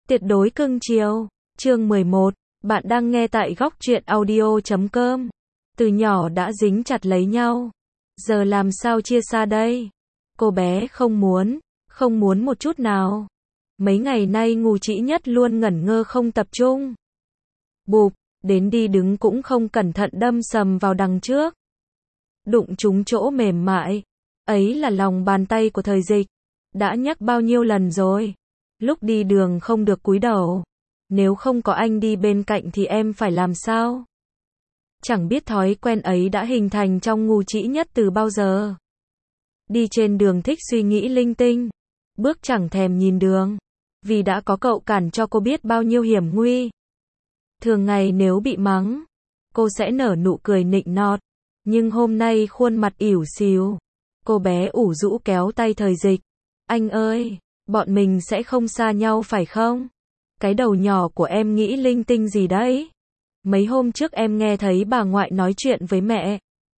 Tuyệt đối cưng chiều. Chương 11. Bạn đang nghe tại góc truyện audio.com. Từ nhỏ đã dính chặt lấy nhau. Giờ làm sao chia xa đây? Cô bé không muốn một chút nào. Mấy ngày nay Ngô Chỉ Nhất luôn ngẩn ngơ không tập trung. Bụp, đến đi đứng cũng không cẩn thận đâm sầm vào đằng trước. Đụng trúng chỗ mềm mại. Ấy là lòng bàn tay của Thời Dịch. Đã nhắc bao nhiêu lần rồi. Lúc đi đường không được cúi đầu. Nếu không có anh đi bên cạnh thì em phải làm sao? Chẳng biết thói quen ấy đã hình thành trong Ngô Chỉ Nhất từ bao giờ. Đi trên đường thích suy nghĩ linh tinh. Bước chẳng thèm nhìn đường. Vì đã có cậu cản cho cô biết bao nhiêu hiểm nguy. Thường ngày nếu bị mắng, cô sẽ nở nụ cười nịnh nọt. Nhưng hôm nay khuôn mặt ỉu xìu. Cô bé ủ rũ kéo tay Thời Dịch. Anh ơi, bọn mình sẽ không xa nhau phải không? Cái đầu nhỏ của em nghĩ linh tinh gì đấy? Mấy hôm trước em nghe thấy bà ngoại nói chuyện với mẹ.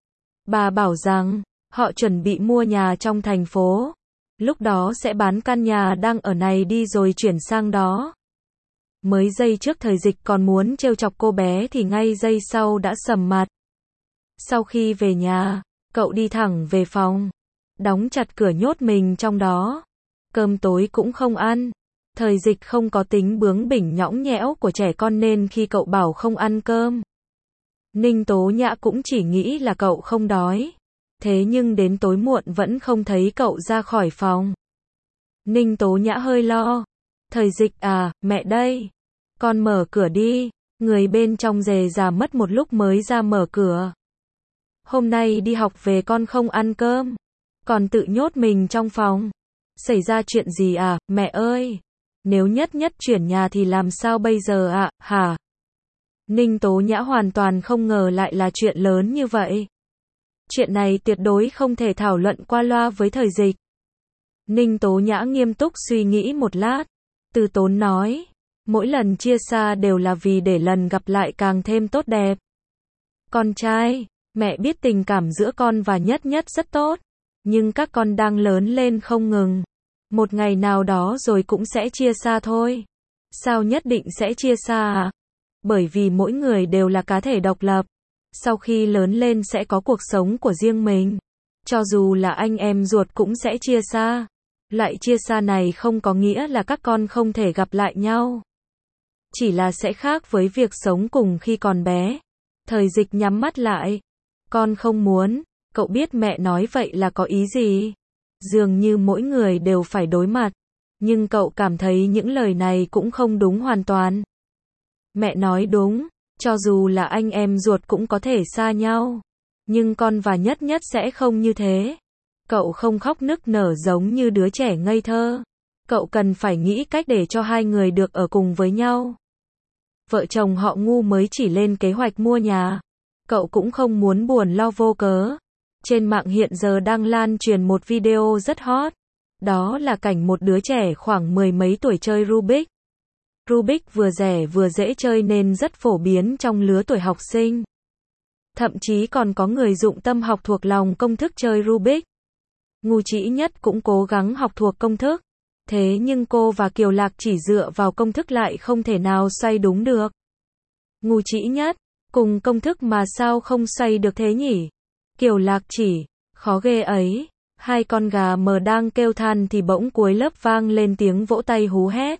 Bà bảo rằng, họ chuẩn bị mua nhà trong thành phố. Lúc đó sẽ bán căn nhà đang ở này đi rồi chuyển sang đó. Mới giây trước Thời Dịch còn muốn trêu chọc cô bé thì ngay giây sau đã sầm mặt. Sau khi về nhà, cậu đi thẳng về phòng. Đóng chặt cửa nhốt mình trong đó. Cơm tối cũng không ăn. Thời Dịch không có tính bướng bỉnh nhõng nhẽo của trẻ con nên khi cậu bảo không ăn cơm, Ninh Tố Nhã cũng chỉ nghĩ là cậu không đói. Thế nhưng đến tối muộn vẫn không thấy cậu ra khỏi phòng. Ninh Tố Nhã hơi lo. Thời Dịch à, mẹ đây. Con mở cửa đi. Người bên trong rề rà mất một lúc mới ra mở cửa. Hôm nay đi học về con không ăn cơm. Còn tự nhốt mình trong phòng. Xảy ra chuyện gì à, mẹ ơi? Nếu nhất chuyển nhà thì làm sao bây giờ ạ, hả? Ninh Tố Nhã hoàn toàn không ngờ lại là chuyện lớn như vậy. Chuyện này tuyệt đối không thể thảo luận qua loa với Thời Dịch. Ninh Tố Nhã nghiêm túc suy nghĩ một lát. Từ tốn nói. Mỗi lần chia xa đều là vì để lần gặp lại càng thêm tốt đẹp. Con trai, mẹ biết tình cảm giữa con và Nhất rất tốt. Nhưng các con đang lớn lên không ngừng. Một ngày nào đó rồi cũng sẽ chia xa thôi. Sao nhất định sẽ chia xa à? Bởi vì mỗi người đều là cá thể độc lập. Sau khi lớn lên sẽ có cuộc sống của riêng mình. Cho dù là anh em ruột cũng sẽ chia xa. Loại chia xa này không có nghĩa là các con không thể gặp lại nhau. Chỉ là sẽ khác với việc sống cùng khi còn bé. Thời Dịch nhắm mắt lại. Con không muốn. Cậu biết mẹ nói vậy là có ý gì? Dường như mỗi người đều phải đối mặt. Nhưng cậu cảm thấy những lời này cũng không đúng hoàn toàn. Mẹ nói đúng. Cho dù là anh em ruột cũng có thể xa nhau. Nhưng con và Nhất sẽ không như thế. Cậu không khóc nức nở giống như đứa trẻ ngây thơ. Cậu cần phải nghĩ cách để cho hai người được ở cùng với nhau. Vợ chồng họ Ngu mới chỉ lên kế hoạch mua nhà. Cậu cũng không muốn buồn lo vô cớ. Trên mạng hiện giờ đang lan truyền một video rất hot. Đó là cảnh một đứa trẻ khoảng mười mấy tuổi chơi Rubik. Rubik vừa rẻ vừa dễ chơi nên rất phổ biến trong lứa tuổi học sinh. Thậm chí còn có người dụng tâm học thuộc lòng công thức chơi Rubik. Ngô Chỉ Nhất cũng cố gắng học thuộc công thức. Thế nhưng cô và Kiều Lạc chỉ dựa vào công thức lại không thể nào xoay đúng được. Ngô Chỉ Nhất, cùng công thức mà sao không xoay được thế nhỉ? Kiều Lạc chỉ, khó ghê ấy. Hai con gà mờ đang kêu than thì bỗng cuối lớp vang lên tiếng vỗ tay hú hét.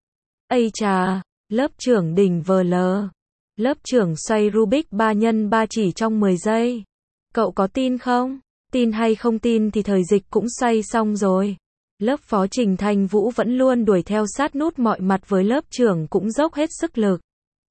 Ây chà, lớp trưởng đỉnh vờ lờ. Lớp trưởng xoay Rubik 3x3 chỉ trong 10 giây. Cậu có tin không? Tin hay không tin thì Thời Dịch cũng xoay xong rồi. Lớp phó Trình Thanh Vũ vẫn luôn đuổi theo sát nút mọi mặt với lớp trưởng cũng dốc hết sức lực.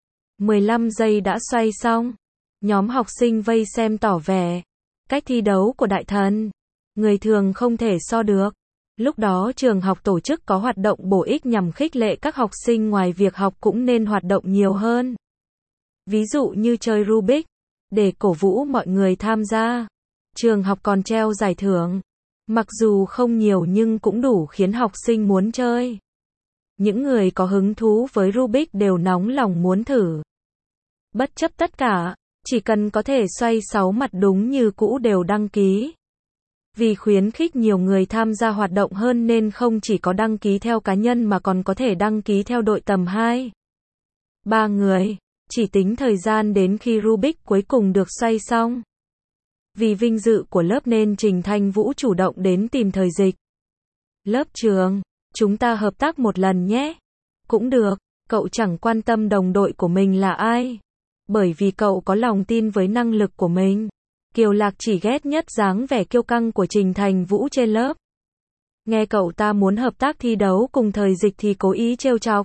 15 giây đã xoay xong. Nhóm học sinh vây xem tỏ vẻ. Cách thi đấu của đại thần. Người thường không thể so được. Lúc đó trường học tổ chức có hoạt động bổ ích nhằm khích lệ các học sinh ngoài việc học cũng nên hoạt động nhiều hơn. Ví dụ như chơi Rubik. Để cổ vũ mọi người tham gia. Trường học còn treo giải thưởng. Mặc dù không nhiều nhưng cũng đủ khiến học sinh muốn chơi. Những người có hứng thú với Rubik đều nóng lòng muốn thử. Bất chấp tất cả, chỉ cần có thể xoay 6 mặt đúng như cũ đều đăng ký. Vì khuyến khích nhiều người tham gia hoạt động hơn nên không chỉ có đăng ký theo cá nhân mà còn có thể đăng ký theo đội tầm 2, 3 người. Chỉ tính thời gian đến khi Rubik cuối cùng được xoay xong. Vì vinh dự của lớp nên Trình Thanh Vũ chủ động đến tìm Thời Dịch. Lớp trường, chúng ta hợp tác một lần nhé. Cũng được, cậu chẳng quan tâm đồng đội của mình là ai. Bởi vì cậu có lòng tin với năng lực của mình. Kiều Lạc chỉ ghét nhất dáng vẻ kiêu căng của Trình Thanh Vũ trên lớp. Nghe cậu ta muốn hợp tác thi đấu cùng Thời Dịch thì cố ý trêu chọc.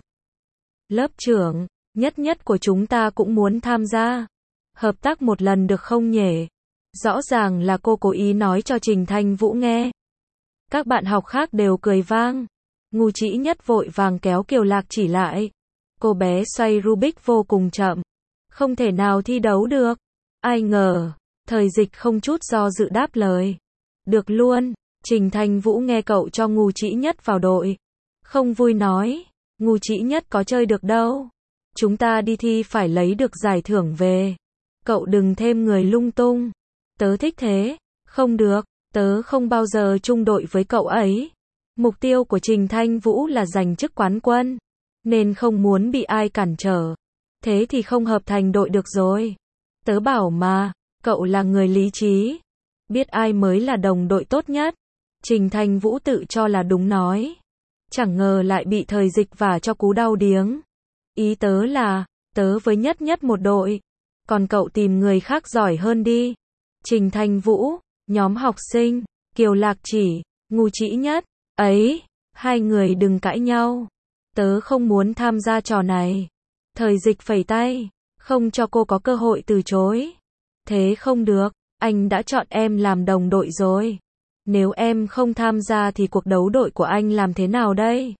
Lớp trưởng, nhất của chúng ta cũng muốn tham gia. Hợp tác một lần được không nhỉ? Rõ ràng là cô cố ý nói cho Trình Thanh Vũ nghe. Các bạn học khác đều cười vang. Ngu Chỉ Nhất vội vàng kéo Kiều Lạc chỉ lại. Cô bé xoay Rubik vô cùng chậm. Không thể nào thi đấu được. Ai ngờ, Thời Dịch không chút do dự đáp lời. Được luôn. Trình Thanh Vũ nghe cậu cho Ngu Chỉ Nhất vào đội. Không vui nói. Ngu Chỉ Nhất có chơi được đâu. Chúng ta đi thi phải lấy được giải thưởng về. Cậu đừng thêm người lung tung. Tớ thích thế. Không được, tớ không bao giờ chung đội với cậu ấy. Mục tiêu của Trình Thanh Vũ là giành chức quán quân. Nên không muốn bị ai cản trở. Thế thì không hợp thành đội được rồi. Tớ bảo mà, cậu là người lý trí. Biết ai mới là đồng đội tốt nhất. Trình Thanh Vũ tự cho là đúng nói. Chẳng ngờ lại bị Thời Dịch vả cho cú đau điếng. Ý tớ là, tớ với nhất một đội. Còn cậu tìm người khác giỏi hơn đi. Trình Thanh Vũ, nhóm học sinh, Kiều Lạc chỉ, Ngu Chỉ Nhất. Ấy, hai người đừng cãi nhau. Tớ không muốn tham gia trò này. Thời Dịch phẩy tay, không cho cô có cơ hội từ chối. Thế không được, anh đã chọn em làm đồng đội rồi. Nếu em không tham gia thì cuộc đấu đội của anh làm thế nào đây?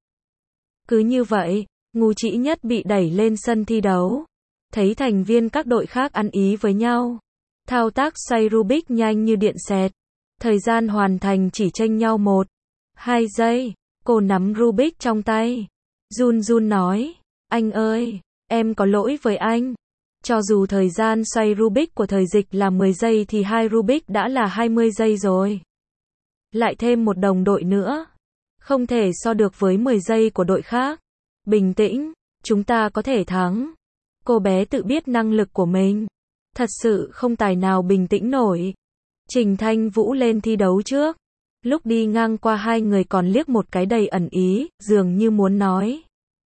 Cứ như vậy, Ngu Chỉ Nhất bị đẩy lên sân thi đấu. Thấy thành viên các đội khác ăn ý với nhau. Thao tác xoay Rubik nhanh như điện xẹt. Thời gian hoàn thành chỉ chênh nhau 1, 2 giây. Cô nắm Rubik trong tay. Run nói. Anh ơi, em có lỗi với anh. Cho dù thời gian xoay Rubik của Thời Dịch là 10 giây thì 2 Rubik đã là 20 giây rồi. Lại thêm một đồng đội nữa. Không thể so được với 10 giây của đội khác. Bình tĩnh, chúng ta có thể thắng. Cô bé tự biết năng lực của mình. Thật sự không tài nào bình tĩnh nổi. Trình Thanh Vũ lên thi đấu trước. Lúc đi ngang qua hai người còn liếc một cái đầy ẩn ý, dường như muốn nói.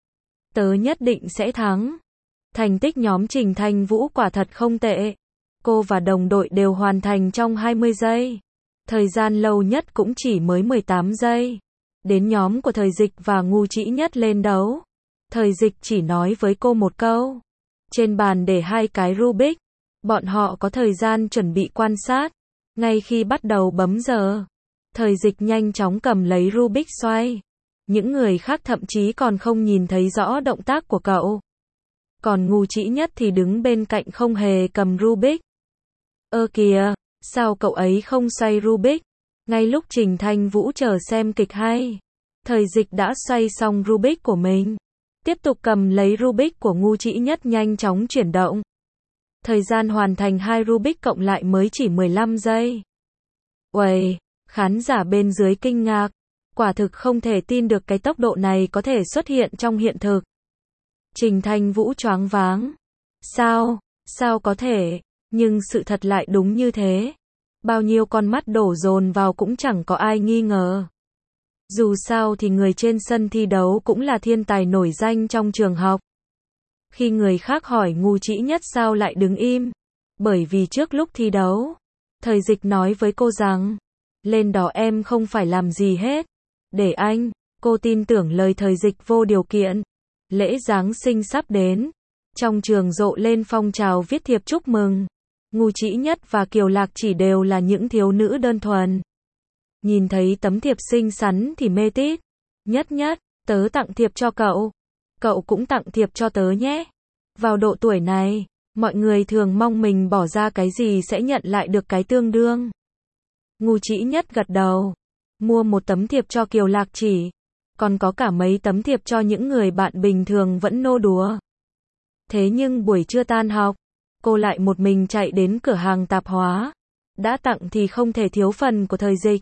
Tớ nhất định sẽ thắng. Thành tích nhóm Trình Thanh Vũ quả thật không tệ. Cô và đồng đội đều hoàn thành trong 20 giây. Thời gian lâu nhất cũng chỉ mới 18 giây. Đến nhóm của Thời Dịch và Ngu Chỉ Nhất lên đấu. Thời Dịch chỉ nói với cô một câu. Trên bàn để 2 cái Rubik. Bọn họ có thời gian chuẩn bị quan sát. Ngay khi bắt đầu bấm giờ, Thời Dịch nhanh chóng cầm lấy Rubik xoay. Những người khác thậm chí còn không nhìn thấy rõ động tác của cậu. Còn Ngu Chỉ Nhất thì đứng bên cạnh không hề cầm Rubik. Ơ kìa, sao cậu ấy không xoay Rubik? Ngay lúc Trình Thanh Vũ chờ xem kịch hay, Thời Dịch đã xoay xong Rubik của mình. Tiếp tục cầm lấy Rubik của Ngu Chỉ Nhất nhanh chóng chuyển động. Thời gian hoàn thành 2 Rubik cộng lại mới chỉ 15 giây. Uầy, khán giả bên dưới kinh ngạc. Quả thực không thể tin được cái tốc độ này có thể xuất hiện trong hiện thực. Trình Thanh Vũ choáng váng. Sao có thể? Nhưng sự thật lại đúng như thế. Bao nhiêu con mắt đổ dồn vào cũng chẳng có ai nghi ngờ. Dù sao thì người trên sân thi đấu cũng là thiên tài nổi danh trong trường học. Khi người khác hỏi Ngu Chỉ Nhất sao lại đứng im, bởi vì trước lúc thi đấu, Thời Dịch nói với cô rằng, lên đó em không phải làm gì hết, để anh. Cô tin tưởng lời Thời Dịch vô điều kiện. Lễ Giáng sinh sắp đến, trong trường rộ lên phong trào viết thiệp chúc mừng. Ngu Chỉ Nhất và Kiều Lạc chỉ đều là những thiếu nữ đơn thuần. Nhìn thấy tấm thiệp xinh xắn thì mê tít. Nhất, tớ tặng thiệp cho cậu. Cậu cũng tặng thiệp cho tớ nhé. Vào độ tuổi này, mọi người thường mong mình bỏ ra cái gì sẽ nhận lại được cái tương đương. Ngu Chỉ Nhất gật đầu. Mua một tấm thiệp cho Kiều Lạc chỉ. Còn có cả mấy tấm thiệp cho những người bạn bình thường vẫn nô đùa. Thế nhưng buổi trưa tan học, cô lại một mình chạy đến cửa hàng tạp hóa. Đã tặng thì không thể thiếu phần của Thời Dịch.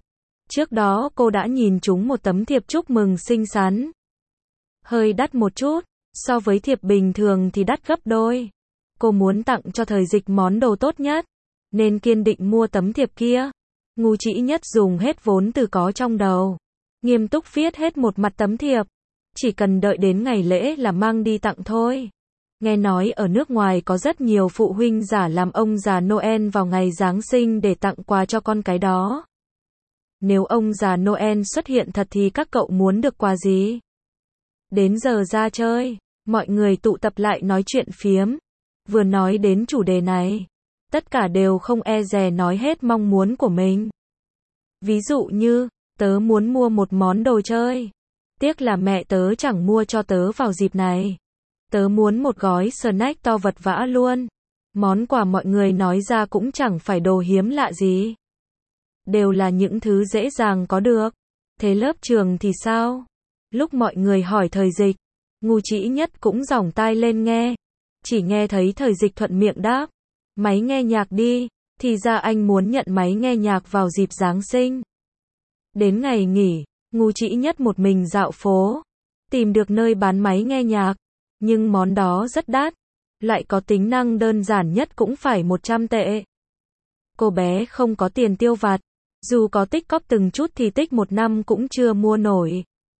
Trước đó cô đã nhìn trúng một tấm thiệp chúc mừng xinh xắn. Hơi đắt một chút, so với thiệp bình thường thì đắt gấp đôi. Cô muốn tặng cho Thời Dịch món đồ tốt nhất, nên kiên định mua tấm thiệp kia. Ngu Chỉ Nhất dùng hết vốn từ có trong đầu, nghiêm túc viết hết một mặt tấm thiệp. Chỉ cần đợi đến ngày lễ là mang đi tặng thôi. Nghe nói ở nước ngoài có rất nhiều phụ huynh giả làm ông già Noel vào ngày Giáng sinh để tặng quà cho con cái đó. Nếu ông già Noel xuất hiện thật thì các cậu muốn được quà gì? Đến giờ ra chơi, mọi người tụ tập lại nói chuyện phiếm. Vừa nói đến chủ đề này, tất cả đều không e dè nói hết mong muốn của mình. Ví dụ như, tớ muốn mua một món đồ chơi. Tiếc là mẹ tớ chẳng mua cho tớ vào dịp này. Tớ muốn một gói snack to vật vã luôn. Món quà mọi người nói ra cũng chẳng phải đồ hiếm lạ gì. Đều là những thứ dễ dàng có được. Thế lớp trường thì sao? Lúc mọi người hỏi Thời Dịch, Ngu Chỉ Nhất cũng giỏng tai lên nghe. Chỉ nghe thấy Thời Dịch thuận miệng đáp, máy nghe nhạc đi, thì ra anh muốn nhận máy nghe nhạc vào dịp Giáng sinh. Đến ngày nghỉ, Ngu Chỉ Nhất một mình dạo phố, tìm được nơi bán máy nghe nhạc, nhưng món đó rất đắt, lại có tính năng đơn giản nhất cũng phải 100 tệ. Cô bé không có tiền tiêu vặt, dù có tích cóp từng chút thì tích một năm cũng chưa mua nổi.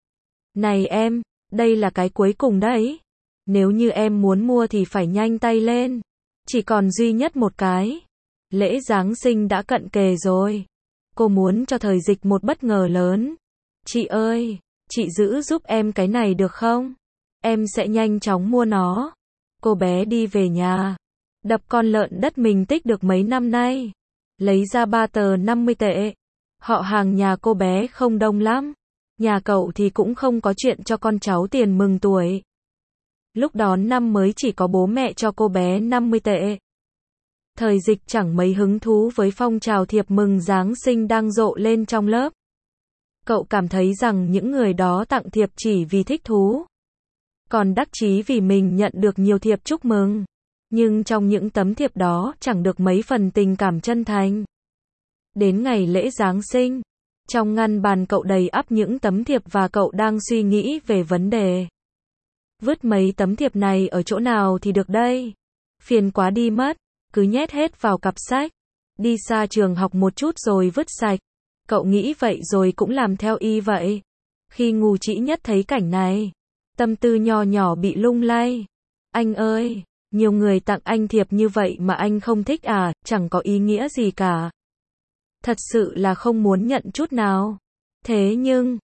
Này em, đây là cái cuối cùng đấy. Nếu như em muốn mua thì phải nhanh tay lên. Chỉ còn duy nhất một cái. Lễ Giáng sinh đã cận kề rồi. Cô muốn cho Thời Dịch một bất ngờ lớn. Chị ơi, chị giữ giúp em cái này được không? Em sẽ nhanh chóng mua nó. Cô bé đi về nhà, đập con lợn đất mình tích được mấy năm nay. Lấy ra 3 tờ 50 tệ. Họ hàng nhà cô bé không đông lắm. Nhà cậu thì cũng không có chuyện cho con cháu tiền mừng tuổi. Lúc đón năm mới chỉ có bố mẹ cho cô bé 50 tệ. Thời Dịch chẳng mấy hứng thú với phong trào thiệp mừng Giáng sinh đang rộ lên trong lớp. Cậu cảm thấy rằng những người đó tặng thiệp chỉ vì thích thú. Còn đắc chí vì mình nhận được nhiều thiệp chúc mừng. Nhưng trong những tấm thiệp đó chẳng được mấy phần tình cảm chân thành. Đến ngày lễ Giáng sinh, trong ngăn bàn cậu đầy ắp những tấm thiệp và cậu đang suy nghĩ về vấn đề. Vứt mấy tấm thiệp này ở chỗ nào thì được đây? Phiền quá đi mất, cứ nhét hết vào cặp sách. Đi xa trường học một chút rồi vứt sạch. Cậu nghĩ vậy rồi cũng làm theo y vậy. Khi Ngu Chỉ Nhất thấy cảnh này, tâm tư nho nhỏ bị lung lay. Anh ơi, nhiều người tặng anh thiệp như vậy mà anh không thích à, chẳng có ý nghĩa gì cả. Thật sự là không muốn nhận chút nào. Thế nhưng,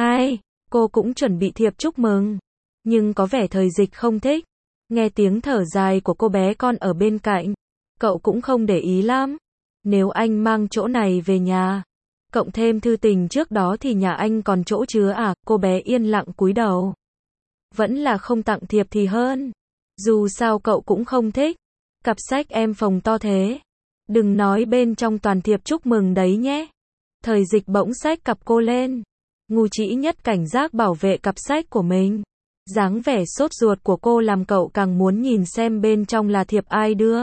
cô cũng chuẩn bị thiệp chúc mừng. Nhưng có vẻ Thời Dịch không thích. Nghe tiếng thở dài của cô bé con ở bên cạnh, cậu cũng không để ý lắm. Nếu anh mang chỗ này về nhà, cộng thêm thư tình trước đó thì nhà anh còn chỗ chứa à? Cô bé yên lặng cúi đầu. Vẫn là không tặng thiệp thì hơn. Dù sao cậu cũng không thích. Cặp sách em phồng to thế. Đừng nói bên trong toàn thiệp chúc mừng đấy nhé. Thời Dịch bỗng xách cặp cô lên. Ngu Chỉ Nhất cảnh giác bảo vệ cặp sách của mình. Dáng vẻ sốt ruột của cô làm cậu càng muốn nhìn xem bên trong là thiệp ai đưa.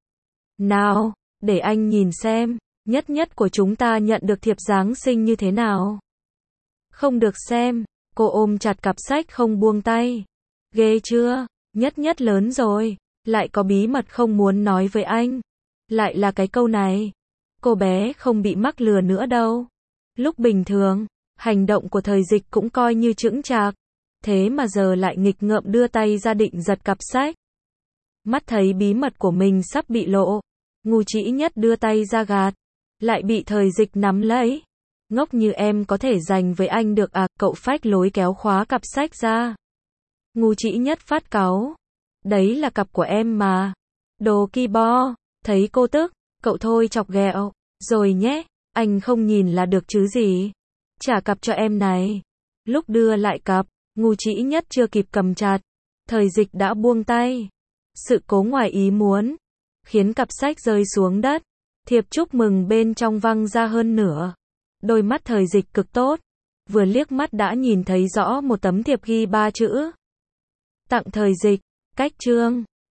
Nào, để anh nhìn xem, Nhất Nhất của chúng ta nhận được thiệp Giáng sinh như thế nào. Không được xem, cô ôm chặt cặp sách không buông tay. Ghê chưa, Nhất Nhất lớn rồi, lại có bí mật không muốn nói với anh. Lại là cái câu này. Cô bé không bị mắc lừa nữa đâu. Lúc bình thường, hành động của Thời Dịch cũng coi như chững chạc. Thế mà giờ lại nghịch ngợm đưa tay ra định giật cặp sách. Mắt thấy bí mật của mình sắp bị lộ. Ngu Chỉ Nhất đưa tay ra gạt. Lại bị Thời Dịch nắm lấy. Ngốc như em có thể giành với anh được à? Cậu phách lối kéo khóa cặp sách ra. Ngu Chỉ Nhất phát cáu. Đấy là cặp của em mà. Đồ ki bo. Thấy cô tức, cậu thôi chọc ghẹo. Rồi nhé, anh không nhìn là được chứ gì. Trả cặp cho em này. Lúc đưa lại cặp, Ngu Chỉ Nhất chưa kịp cầm chặt. Thời Dịch đã buông tay. Sự cố ngoài ý muốn khiến cặp sách rơi xuống đất. Thiệp chúc mừng bên trong văng ra hơn nửa. Đôi mắt Thời Dịch cực tốt. Vừa liếc mắt đã nhìn thấy rõ một tấm thiệp ghi 3 chữ. Tặng Thời Dịch, cách chương.